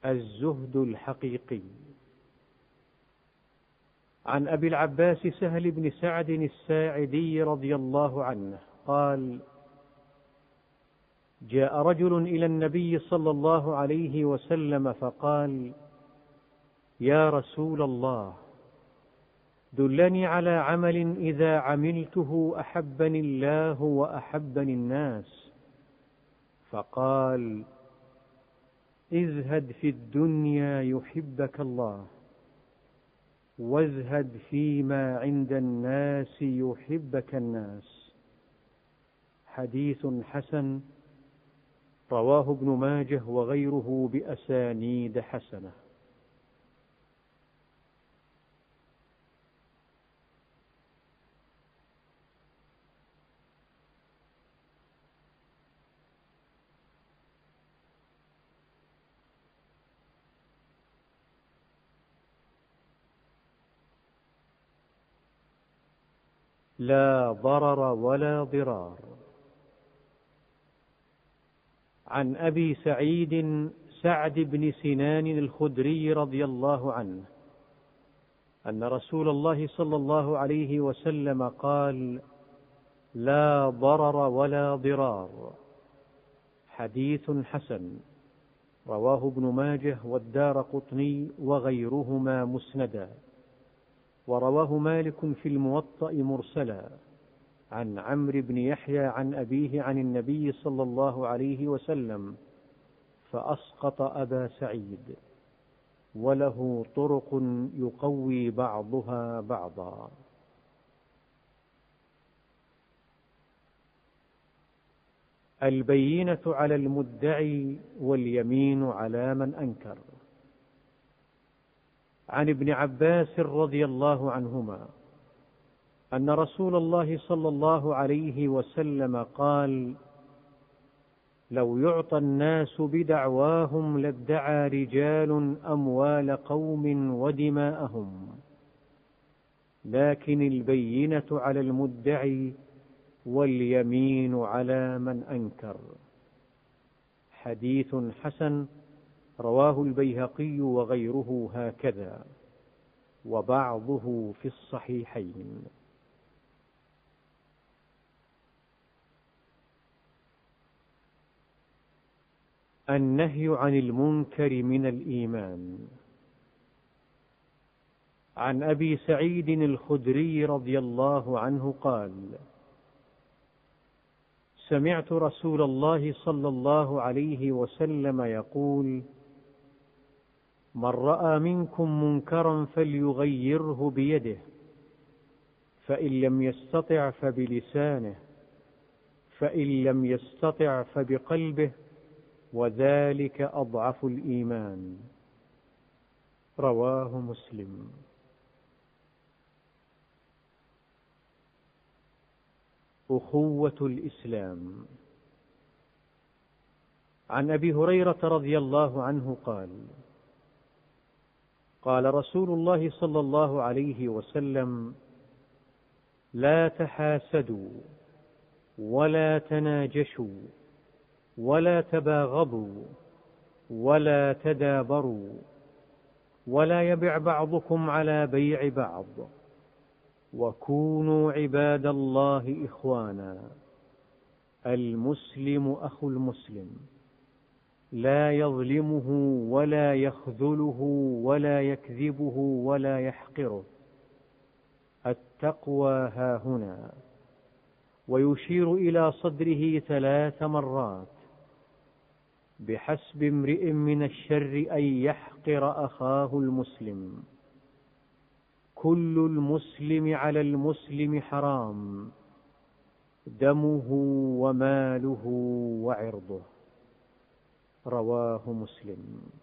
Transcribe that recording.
الزهد الحقيقي. عن أبي العباس سهل بن سعد الساعدي رضي الله عنه قال: جاء رجل إلى النبي صلى الله عليه وسلم فقال: يا رسول الله، دلني على عمل إذا عملته أحبني الله وأحبني الناس. فقال: ازهد في الدنيا يحبك الله، وازهد فيما عند الناس يحبك الناس. حديث حسن، رواه ابن ماجه وغيره بأسانيد حسنة. لا ضرر ولا ضرار. عن أبي سعيد سعد بن سنان الخدري رضي الله عنه أن رسول الله صلى الله عليه وسلم قال: لا ضرر ولا ضرار. حديث حسن، رواه ابن ماجه والدارقطني وغيرهما مسندا، ورواه مالك في الموطأ مرسلا عن عمرو بن يحيى عن أبيه عن النبي صلى الله عليه وسلم، فأسقط أبا سعيد، وله طرق يقوي بعضها بعضا. البينة على المدعي واليمين على من أنكر. عن ابن عباس رضي الله عنهما أن رسول الله صلى الله عليه وسلم قال: لو يعطى الناس بدعواهم لادعى رجال أموال قوم ودماءهم، لكن البينة على المدعي واليمين على من أنكر. حديث حسن، رواه البيهقي وغيره هكذا، وبعضه في الصحيحين. النهي عن المنكر من الإيمان. عن أبي سعيد الخدري رضي الله عنه قال: سمعت رسول الله صلى الله عليه وسلم يقول: من رأى منكم منكرا فليغيره بيده، فإن لم يستطع فبلسانه، فإن لم يستطع فبقلبه، وذلك أضعف الإيمان. رواه مسلم. أخوة الإسلام. عن أبي هريرة رضي الله عنه قال: قال رسول الله صلى الله عليه وسلم: لا تحاسدوا، ولا تناجشوا، ولا تباغضوا، ولا تدابروا، ولا يبع بعضكم على بيع بعض، وكونوا عباد الله إخوانا. المسلم أخو المسلم، لا يظلمه ولا يخذله ولا يكذبه ولا يحقره. التقوى هاهنا. ويشير إلى صدره 3 مرات: بحسب امرئ من الشر أن يحقر أخاه المسلم. كل المسلم على المسلم حرام، دمه وماله وعرضه. رواه مسلم.